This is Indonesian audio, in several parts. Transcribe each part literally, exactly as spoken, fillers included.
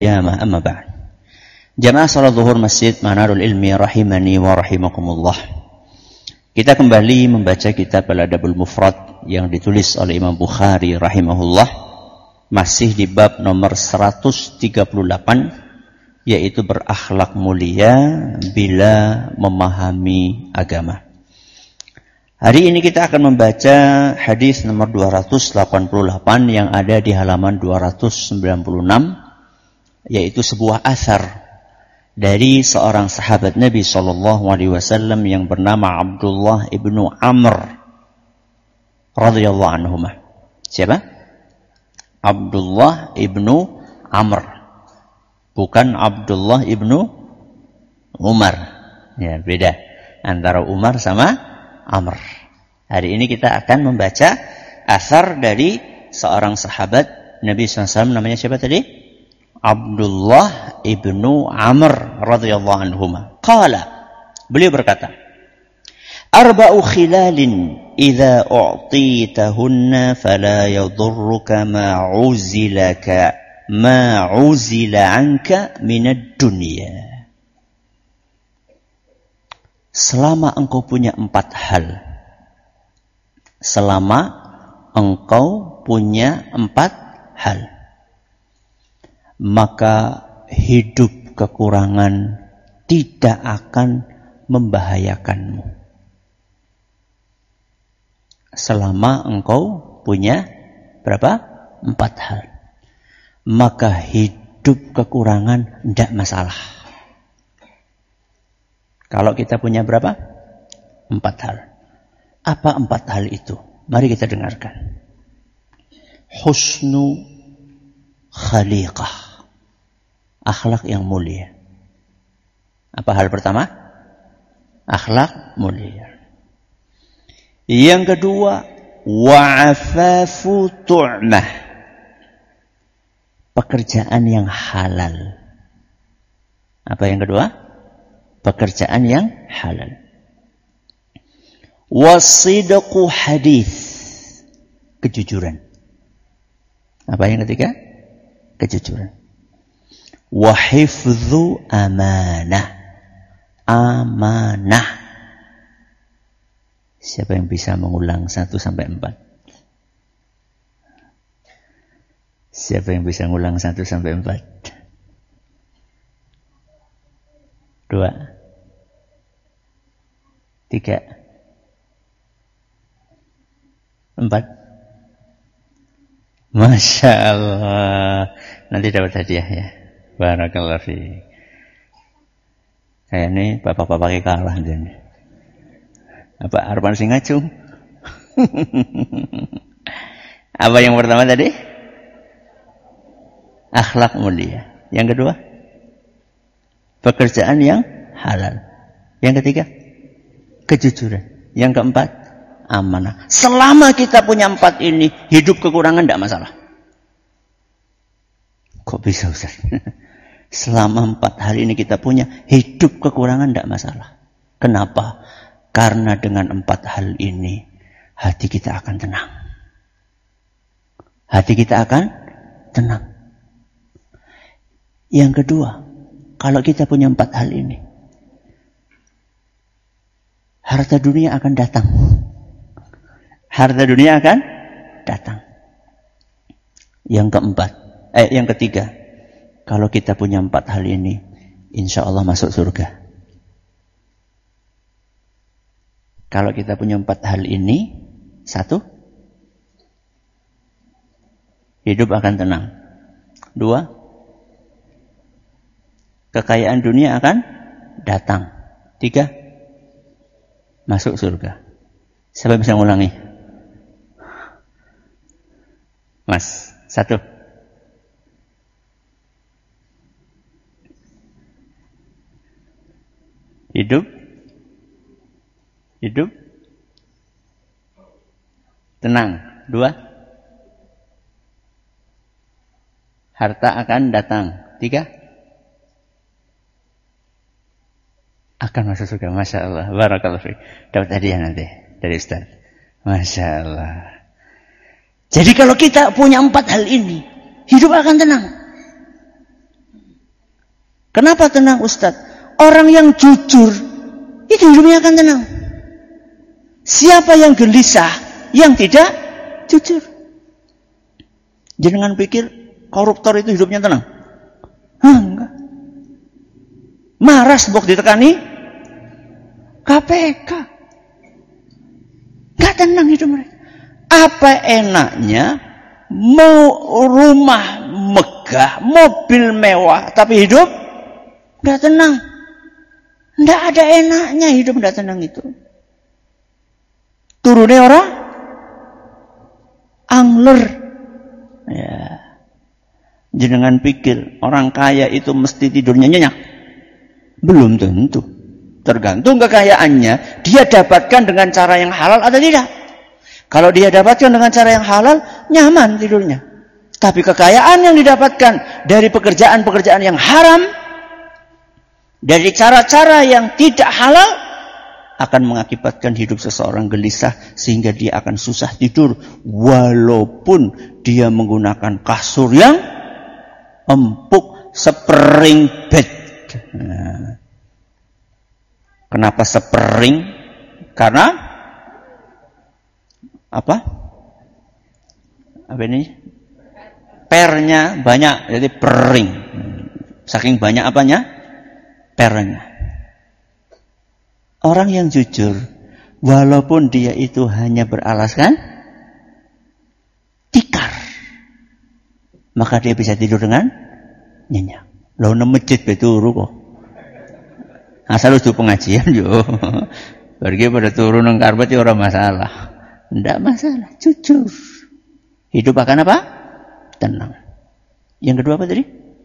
qiyamah. Amma ba'd. Jamaah salat zuhur Masjid Manarul Ilmi rahimani wa rahimakumullah. Kita kembali membaca kitab Al-Adabul Mufrad yang ditulis oleh Imam Bukhari rahimahullah, masih di bab nomor seratus tiga puluh delapan, yaitu berakhlak mulia bila memahami agama. Hari ini kita akan membaca hadis nomor dua ratus delapan puluh delapan yang ada di halaman dua ratus sembilan puluh enam, yaitu sebuah athar dari seorang sahabat Nabi shallallahu alaihi wasallam yang bernama Abdullah ibnu Amr radhiyallahu anhu. Siapa? Abdullah ibnu Amr, bukan Abdullah ibnu Umar. Ya, beda antara Umar sama Amr. Hari ini kita akan membaca asar dari seorang sahabat Nabi shallallahu alaihi wasallam, namanya siapa tadi? Abdullah ibnu Amr radhiyallahu anhuma. Qala, beliau berkata, arba'u khilalin idza u'titahunna fala yadurruka ma 'uzilaka ma 'uzila 'anka minad dunya. Selama engkau punya empat hal, selama engkau punya empat hal, maka hidup kekurangan tidak akan membahayakanmu. Selama engkau punya berapa? Empat hal, maka hidup kekurangan tidak masalah. Kalau kita punya berapa? Empat hal. Apa empat hal itu? Mari kita dengarkan. Husnu khaliqah, akhlak yang mulia. Apa hal pertama? Akhlak mulia. Yang kedua, wa'afafu tu'mah, pekerjaan yang halal. Apa yang kedua? Pekerjaan yang halal. Wasidqu hadis, kejujuran. Apa yang ketiga? Kejujuran. Wahifdzu amanah, amanah. Siapa yang bisa mengulang satu sampai empat? Siapa yang bisa mengulang satu sampai empat? Dua, tiga, empat. Masya Allah. Nanti dapat hadiah ya. Barakallahu fiik. Kayak ini bapak-bapak kalah ini. Apa Arpan Singacung? Apa yang pertama tadi? Akhlak mulia. Yang kedua? Pekerjaan yang halal. Yang ketiga, kejujuran. Yang keempat, amanah. Selama kita punya empat ini, hidup kekurangan tidak masalah. Kok bisa Ustaz? Selama empat hal ini kita punya, hidup kekurangan tidak masalah. Kenapa? Karena dengan empat hal ini, hati kita akan tenang. Hati kita akan tenang. Yang kedua, kalau kita punya empat hal ini, harta dunia akan datang. Harta dunia akan datang. Yang keempat, eh yang ketiga, kalau kita punya empat hal ini, insya Allah masuk surga. Kalau kita punya empat hal ini, satu, hidup akan tenang. Dua, kekayaan dunia akan datang. Tiga, masuk surga. Siapa bisa mengulangi? Mas, satu. Hidup. Hidup. Tenang. Dua. Harta akan datang. Tiga. Akan masuk surga. Masya Allah. Barakallahu fiik. Dapat hadiah nanti dari Ustaz. Masya Allah. Jadi kalau kita punya empat hal ini, hidup akan tenang. Kenapa tenang Ustadz? Orang yang jujur itu hidupnya akan tenang. Siapa yang gelisah, yang tidak jujur? Jangan pikir koruptor itu hidupnya tenang. Hah, enggak. Marah sebab ditekani K P K. Enggak tenang hidup mereka. Apa enaknya mau rumah megah, mobil mewah, tapi hidup enggak tenang. Enggak ada enaknya hidup enggak tenang itu. Turunnya orang angler. Ya. Jangan pikir orang kaya itu mesti tidurnya nyenyak. Belum tentu. Tergantung kekayaannya, dia dapatkan dengan cara yang halal atau tidak. Kalau dia dapatkan dengan cara yang halal, nyaman tidurnya. Tapi kekayaan yang didapatkan dari pekerjaan-pekerjaan yang haram, dari cara-cara yang tidak halal, akan mengakibatkan hidup seseorang gelisah sehingga dia akan susah tidur walaupun dia menggunakan kasur yang empuk, spring bed. Nah, kenapa spring? Karena apa? Apa ini? Pernya banyak, jadi pering. Saking banyak apanya? Pernya. Orang yang jujur, walaupun dia itu hanya beralaskan tikar, maka dia bisa tidur dengan nyenyak. Lalu nang masjid beturu kok. Asal itu pengajian yo. Pergi pada turun nang karpet ora masalah. Ndak masalah, jujur. Hidup akan apa? Tenang. Yang kedua apa tadi?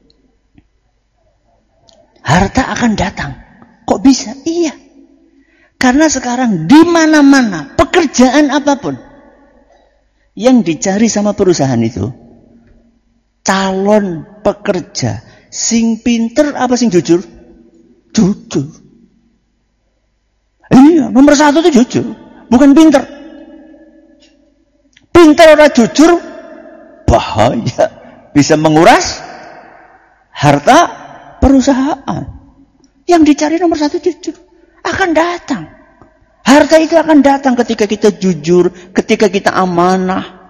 Harta akan datang. Kok bisa? Iya. Karena sekarang di mana-mana pekerjaan apapun yang dicari sama perusahaan itu, calon pekerja sing pinter apa sing jujur? Jujur. Iya, nomor satu itu jujur, bukan pinter. Pinter orang jujur bahaya, bisa menguras harta perusahaan. Yang dicari nomor satu jujur. Akan datang. Harta itu akan datang ketika kita jujur, ketika kita amanah,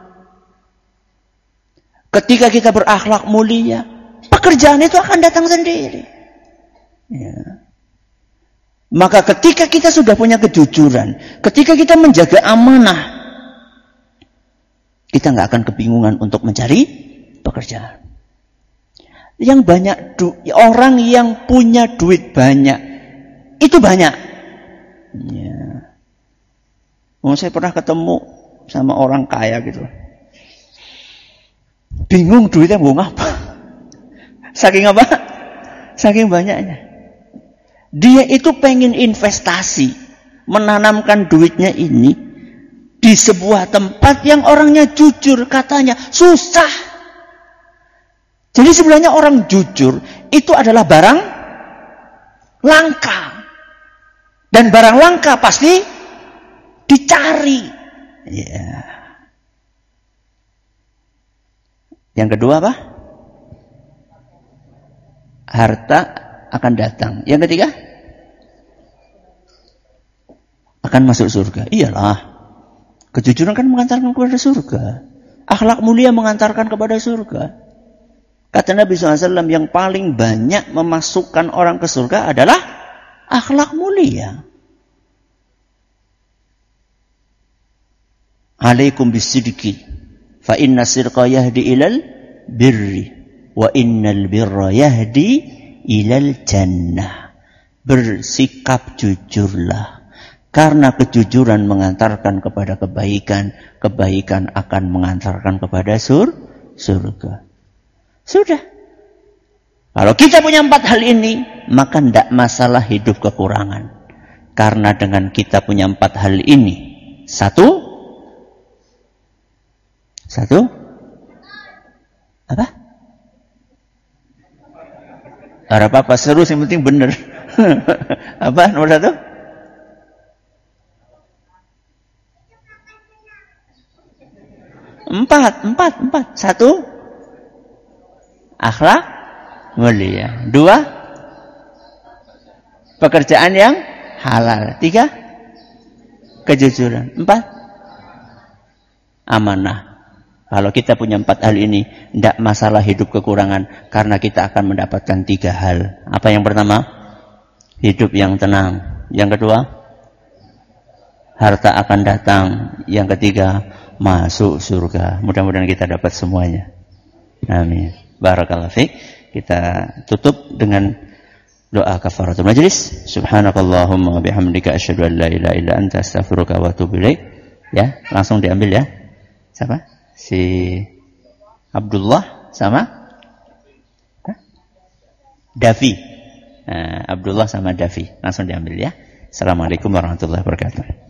ketika kita berakhlak mulia. Pekerjaan itu akan datang sendiri. Ya. Maka ketika kita sudah punya kejujuran, ketika kita menjaga amanah, kita nggak akan kebingungan untuk mencari pekerjaan. Yang banyak du- orang yang punya duit banyak, itu banyak. Ya. Oh, saya pernah ketemu sama orang kaya gitu. Bingung duitnya mau ngapa. Saking apa? Saking banyaknya. Dia itu pengen investasi, menanamkan duitnya ini di sebuah tempat yang orangnya jujur, katanya susah. Jadi sebenarnya orang jujur itu adalah barang langka. Dan barang langka pasti dicari. Ya. Yang kedua apa? Harta akan datang. Yang ketiga? Akan masuk surga. Iyalah. Kejujuran kan mengantarkan kepada surga. Akhlak mulia mengantarkan kepada surga. Kata Nabi shallallahu alaihi wasallam, yang paling banyak memasukkan orang ke surga adalah akhlak mulia. Alaikum bisidqi fa inna sirqa yahdi ilal birri wa innal birra yahdi ilal jannah. Bersikap jujurlah, karena kejujuran mengantarkan kepada kebaikan, kebaikan akan mengantarkan kepada sur surga. Sudah. Kalau kita punya empat hal ini, maka tidak masalah hidup kekurangan. Karena dengan kita punya empat hal ini, satu, satu, apa? Ada apa-apa, seru, yang penting benar. Apa nomor satu? Empat, empat, empat. Satu, akhlak mulia. Dua, pekerjaan yang halal. Tiga, kejujuran. Empat, amanah. Kalau kita punya empat hal ini, tidak masalah hidup kekurangan, karena kita akan mendapatkan tiga hal. Apa yang pertama? Hidup yang tenang. Yang kedua, harta akan datang. Yang ketiga, masuk surga. Mudah-mudahan kita dapat semuanya. Amin. Barakallahu fiik. Kita tutup dengan doa kafaratul majlis. Subhanakallahumma wa bihamdika asyhadu an la ilaha illa anta astaghfiruka wa atubu ilaik. Ya, langsung diambil ya. Siapa? Si Abdullah sama Hah? Davi. Nah, Abdullah sama Davi. Langsung diambil ya. Assalamualaikum warahmatullahi wabarakatuh.